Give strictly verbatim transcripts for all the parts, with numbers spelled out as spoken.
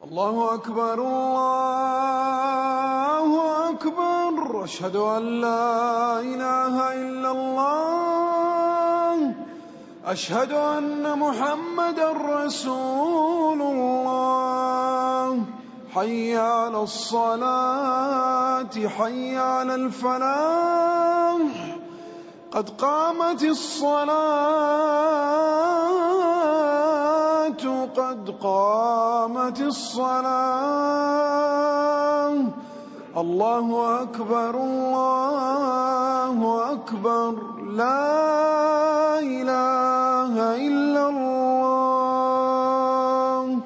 الله أكبر الله أكبر أشهد أن لا إله إلا الله أشهد أن محمدا رسول الله حي على الصلاة حي على الفلاح قد قامت الصلاة قد قامت الصلاة الله أكبر الله أكبر لا إله إلا الله.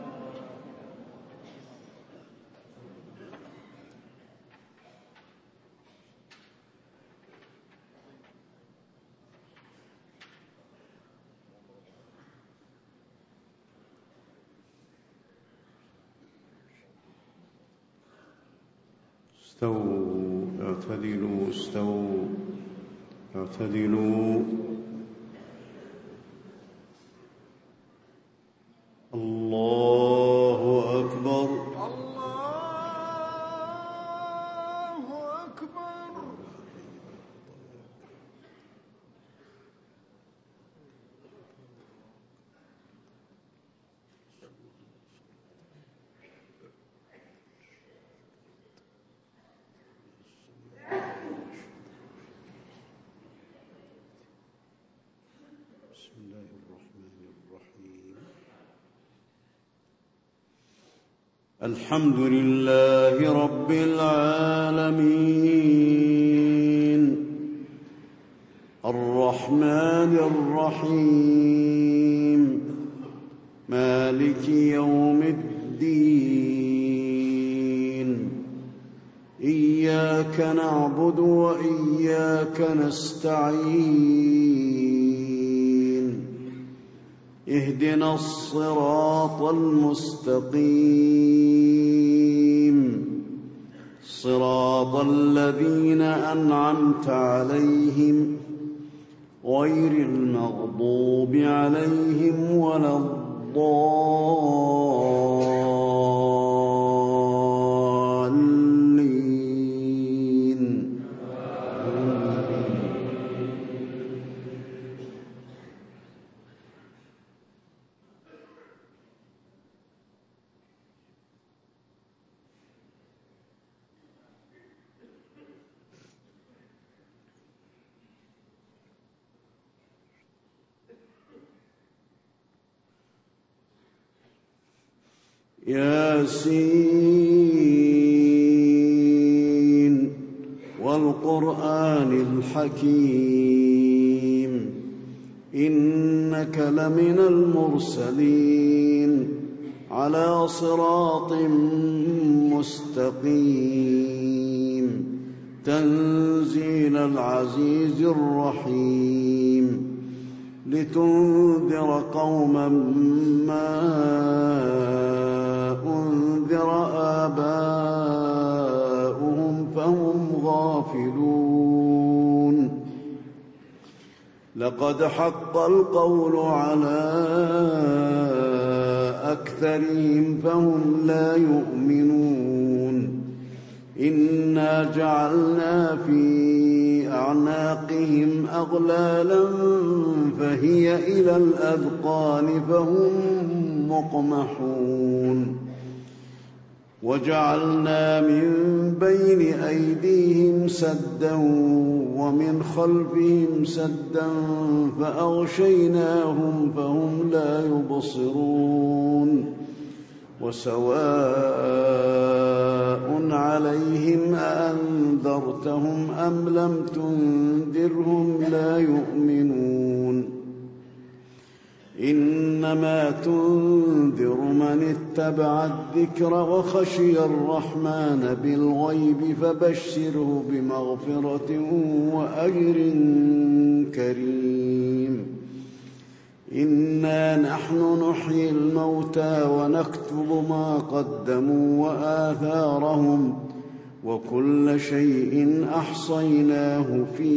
استووا اعتدلوا استووا اعتدلوا الله أكبر الله أكبر. بسم الله الرحمن الرحيم الحمد لله رب العالمين الرحمن الرحيم مالك يوم الدين إياك نعبد وإياك نستعين اهدنا الصراط المستقيم صراط الذين أنعمت عليهم غير المغضوب عليهم ولا الضالين. ياسين والقرآن الحكيم إنك لمن المرسلين على صراط مستقيم تنزيل العزيز الرحيم لتنذر قوما ما أنذر آباؤهم فهم غافلون لقد حق القول على أكثرهم فهم لا يؤمنون إنا جعلنا في أعناقهم أغلالا فهي إلى الأذقان فهم مقمحون وجعلنا من بين أيديهم سدا ومن خلفهم سدا فأغشيناهم فهم لا يبصرون وسواء عليهم أأنذرتهم أم لم تنذرهم لا يؤمنون إنما تنذر من اتبع الذكر وخشي الرحمن بالغيب فبشره بمغفرة وأجر كريم إنا نحن نحيي الموتى ونكتب ما قدموا وآثارهم وكل شيء أحصيناه في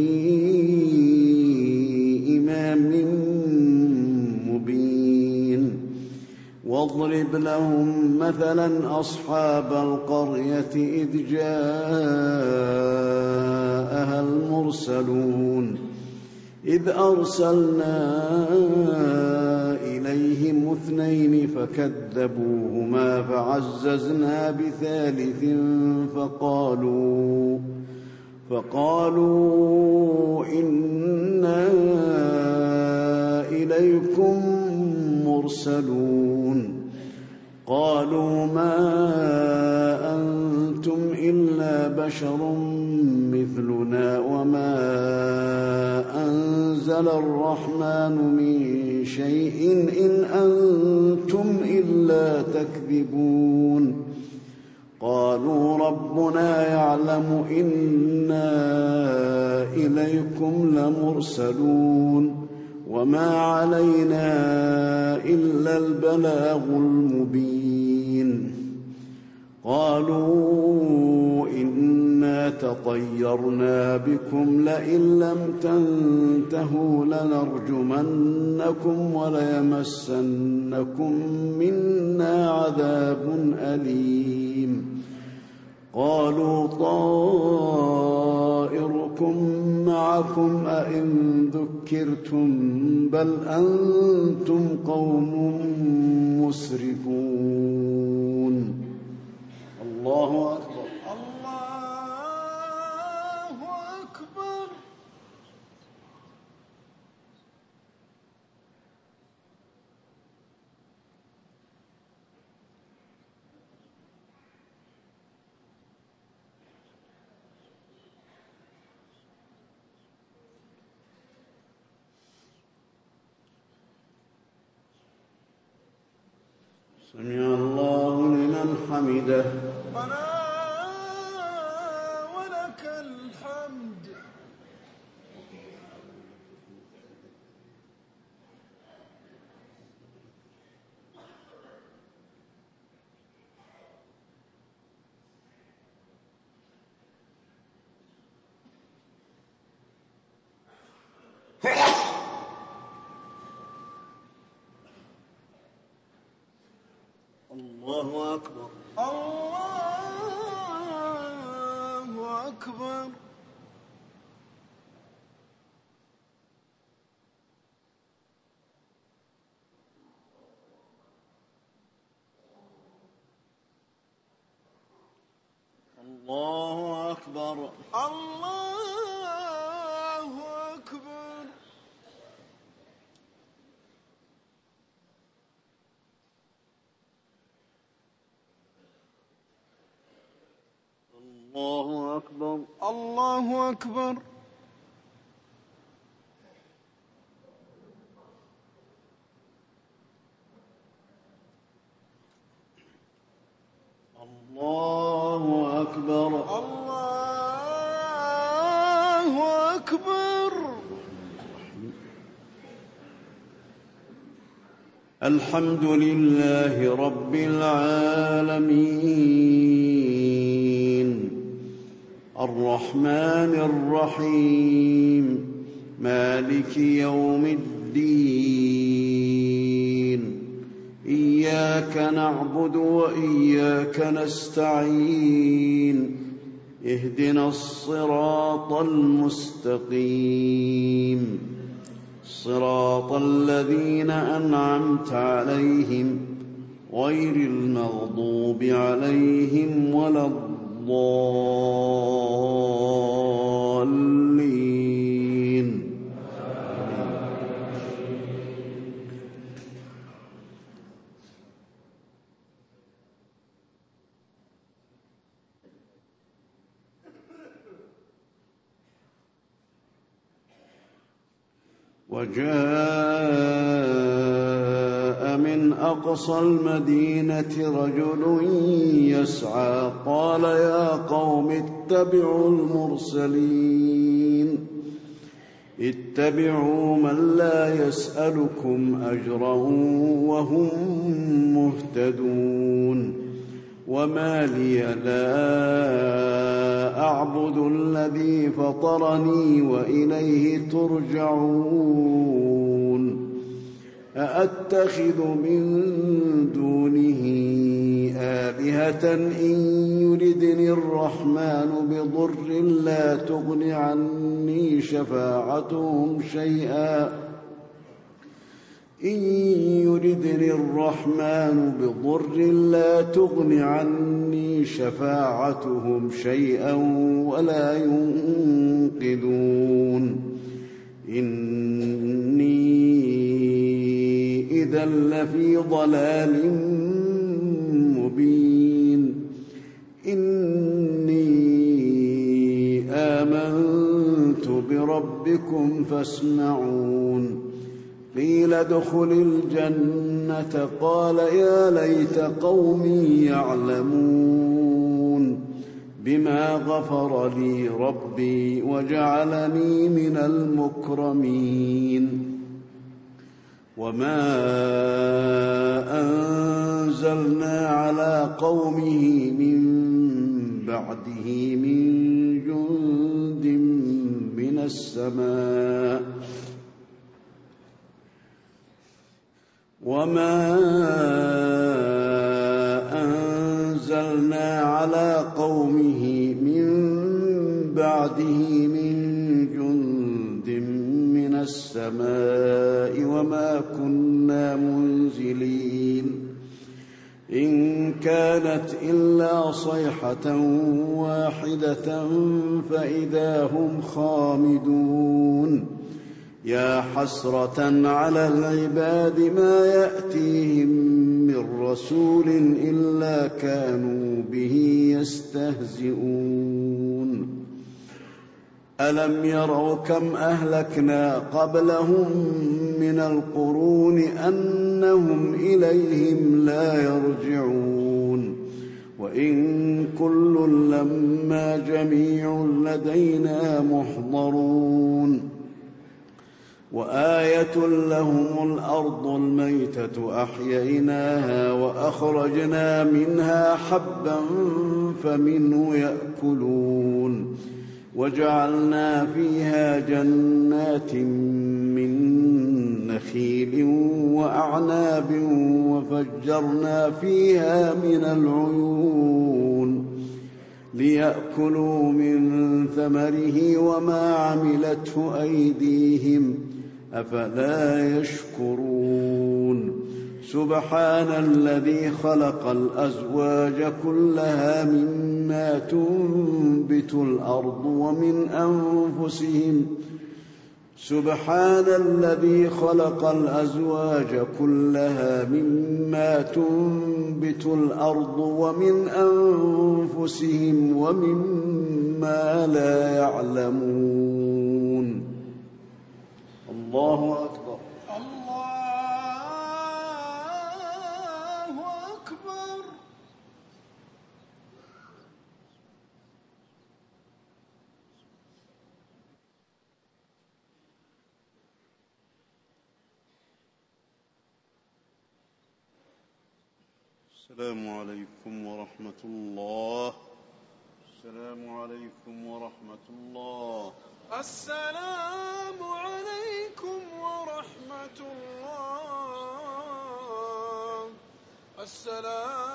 إمام مبين واضرب لهم مثلا أصحاب القرية إذ جاءها المرسلون إذ أرسلنا إليهم اثنين فكذبوهما فعززنا بثالث فقالوا فقالوا إنا إليكم مرسلون قالوا ما أنتم إلا بشر مثلنا وما أنزل الرحمن من شيء إن أنتم إلا تكذبون قالوا ربنا يعلم إنا إليكم لمرسلون وما علينا إلا البلاغ المبين قالوا إنا تطيرنا بكم لئن لم تنتهوا لنرجمنكم وليمسنكم منا عذاب أليم قالوا طائركم معكم أئن ذكرتم بل أنتم قوم مسرفون الله أكبر الله أكبر. سمع الله لمن حمده ربنا ولك الحمد. الله أكبر الله أكبر. الله أكبر الله أكبر. الله أكبر الله أكبر. الله أكبر الله أكبر. الحمد لله رب العالمين الرحمن الرحيم مالك يوم الدين إياك نعبد وإياك نستعين اهدنا الصراط المستقيم صراط الذين أنعمت عليهم غير المغضوب عليهم ولا الضالين وجاء من أقصى المدينة رجل يسعى قال يا قوم اتبعوا المرسلين اتبعوا من لا يسألكم أجرا وهم مهتدون وما لي لا أعبد الذي فطرني وإليه ترجعون أأتخذ من دونه آلهة إن يردني الرحمن بضر لا تغن عني شفاعتهم شيئا إن يردني الرحمن بضر لا تغن عني شفاعتهم شيئا ولا ينقذون إني إذا لفي ضلال مبين إني آمنت بربكم فاسمعون قيل ادخل الجنة قال يا ليت قومي يعلمون بما غفر لي ربي وجعلني من المكرمين وما أنزلنا على قومه من بعده من جند من السماء وما أنزلنا على قومه من بعده من جند من السماء وما كنا منزلين إن كانت إلا صيحة واحدة فإذا هم خامدون يا حسرة على العباد ما يأتيهم من رسول إلا كانوا به يستهزئون ألم يروا كم أهلكنا قبلهم من القرون أنهم إليهم لا يرجعون وإن كل لما جميع لدينا محضرون وآية لهم الأرض الميتة أحييناها وأخرجنا منها حبا فمنه يأكلون وجعلنا فيها جنات من نخيل وأعناب وفجرنا فيها من العيون ليأكلوا من ثمره وما عملته أيديهم أفلا يشكرون سبحان الذي خلق الأزواج كلها مما تنبت الأرض ومن أنفسهم سبحان الذي خلق الأزواج كلها مما تنبت الأرض ومن أنفسهم ومما لا يعلمون الله أكبر الله أكبر السلام عليكم ورحمة الله السلام عليكم ورحمة الله السلام عليكم ورحمة الله السلام